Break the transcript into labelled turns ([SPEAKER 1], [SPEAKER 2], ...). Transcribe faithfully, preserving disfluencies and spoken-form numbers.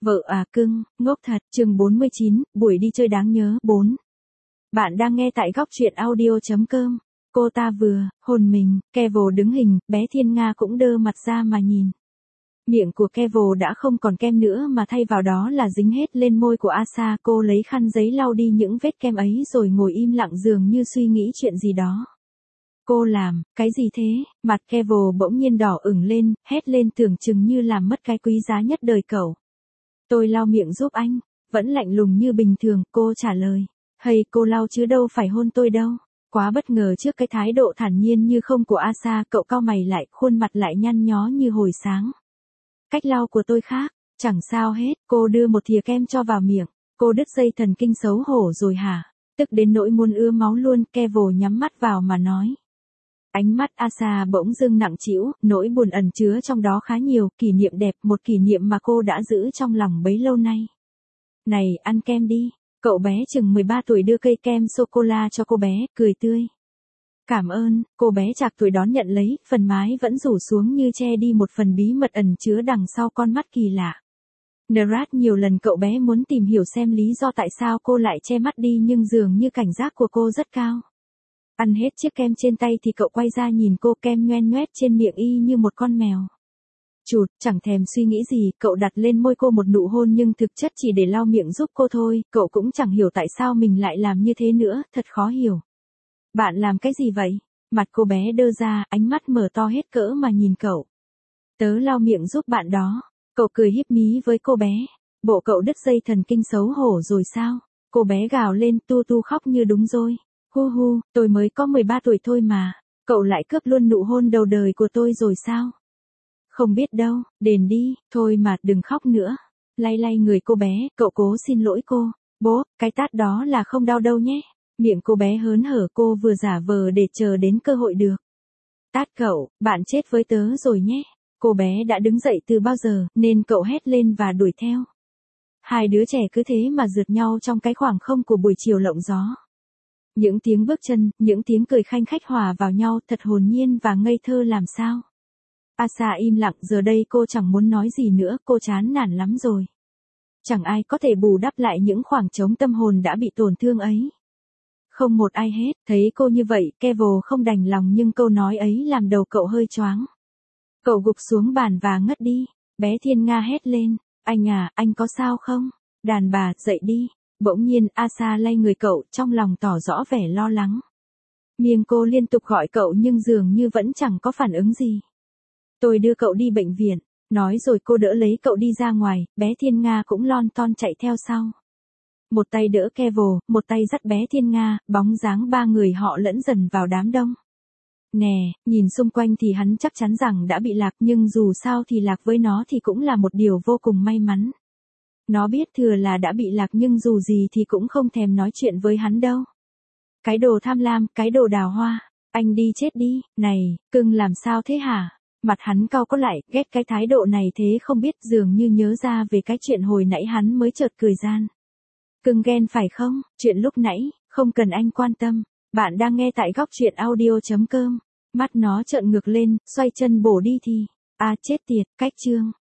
[SPEAKER 1] Vợ à cưng, ngốc thật, chương bốn mươi chín, buổi đi chơi đáng nhớ, bốn. Bạn đang nghe tại góc truyện audio chấm com. Cô ta vừa, hôn mình, Kevo đứng hình, bé Thiên Nga cũng đơ mặt ra mà nhìn. Miệng của Kevo đã không còn kem nữa mà thay vào đó là dính hết lên môi của Asa. Cô lấy khăn giấy lau đi những vết kem ấy rồi ngồi im lặng dường như suy nghĩ chuyện gì đó. Cô làm, cái gì thế? Mặt Kevo bỗng nhiên đỏ ửng lên, hét lên tưởng chừng như làm mất cái quý giá nhất đời cậu. Tôi lau miệng giúp anh, vẫn lạnh lùng như bình thường, cô trả lời. Hay cô lau chứ đâu phải hôn tôi đâu. Quá bất ngờ trước cái thái độ thản nhiên như không của Asa, cậu cau mày lại, khuôn mặt lại nhăn nhó như hồi sáng. Cách lau của tôi khác, chẳng sao hết, cô đưa một thìa kem cho vào miệng. Cô đứt dây thần kinh xấu hổ rồi hả? Tức đến nỗi muốn ứa máu luôn, Kevo nhắm mắt vào mà nói. Ánh mắt Asa bỗng dưng nặng trĩu, nỗi buồn ẩn chứa trong đó khá nhiều, kỷ niệm đẹp, một kỷ niệm mà cô đã giữ trong lòng bấy lâu nay. Này, ăn kem đi. Cậu bé chừng mười ba tuổi đưa cây kem sô-cô-la cho cô bé, cười tươi. Cảm ơn, cô bé chạc tuổi đón nhận lấy, phần mái vẫn rủ xuống như che đi một phần bí mật ẩn chứa đằng sau con mắt kỳ lạ. Nrat nhiều lần cậu bé muốn tìm hiểu xem lý do tại sao cô lại che mắt đi nhưng dường như cảnh giác của cô rất cao. Ăn hết chiếc kem trên tay thì cậu quay ra nhìn cô, kem nhoen nhoét trên miệng y như một con mèo. Chụt, chẳng thèm suy nghĩ gì, cậu đặt lên môi cô một nụ hôn nhưng thực chất chỉ để lau miệng giúp cô thôi, cậu cũng chẳng hiểu tại sao mình lại làm như thế nữa, thật khó hiểu. Bạn làm cái gì vậy? Mặt cô bé đơ ra, ánh mắt mở to hết cỡ mà nhìn cậu. Tớ lau miệng giúp bạn đó. Cậu cười híp mí với cô bé. Bộ cậu đứt dây thần kinh xấu hổ rồi sao? Cô bé gào lên, tu tu khóc như đúng rồi. Hu hu, tôi mới có mười ba tuổi thôi mà. Cậu lại cướp luôn nụ hôn đầu đời của tôi rồi sao? Không biết đâu, đền đi, thôi mà đừng khóc nữa. Lay lay người cô bé, cậu cố xin lỗi cô. Bố, cái tát đó là không đau đâu nhé. Miệng cô bé hớn hở, cô vừa giả vờ để chờ đến cơ hội được. Tát cậu, bạn chết với tớ rồi nhé. Cô bé đã đứng dậy từ bao giờ, nên cậu hét lên và đuổi theo. Hai đứa trẻ cứ thế mà rượt nhau trong cái khoảng không của buổi chiều lộng gió. Những tiếng bước chân, những tiếng cười khanh khách hòa vào nhau thật hồn nhiên và ngây thơ làm sao. Asa im lặng, giờ đây cô chẳng muốn nói gì nữa, cô chán nản lắm rồi. Chẳng ai có thể bù đắp lại những khoảng trống tâm hồn đã bị tổn thương ấy. Không một ai hết, thấy cô như vậy, Kevo không đành lòng nhưng câu nói ấy làm đầu cậu hơi choáng. Cậu gục xuống bàn và ngất đi, bé Thiên Nga hét lên, anh à, anh có sao không? Đàn bà, dậy đi. Bỗng nhiên, Asa lay người cậu, trong lòng tỏ rõ vẻ lo lắng. Miệng cô liên tục gọi cậu nhưng dường như vẫn chẳng có phản ứng gì. Tôi đưa cậu đi bệnh viện, nói rồi cô đỡ lấy cậu đi ra ngoài, bé Thiên Nga cũng lon ton chạy theo sau. Một tay đỡ Kevo, một tay dắt bé Thiên Nga, bóng dáng ba người họ lẫn dần vào đám đông. Nè, nhìn xung quanh thì hắn chắc chắn rằng đã bị lạc nhưng dù sao thì lạc với nó thì cũng là một điều vô cùng may mắn. Nó biết thừa là đã bị lạc nhưng dù gì thì cũng không thèm nói chuyện với hắn đâu. Cái đồ tham lam, cái đồ đào hoa, anh đi chết đi, này, cưng làm sao thế hả? Mặt hắn cau có lại, ghét cái thái độ này thế không biết dường như nhớ ra về cái chuyện hồi nãy hắn mới chợt cười gian. Cưng ghen phải không? Chuyện lúc nãy, không cần anh quan tâm. Bạn đang nghe tại góc truyện audio chấm com. Mắt nó trợn ngược lên, xoay chân bổ đi thì. À chết tiệt, cách chương.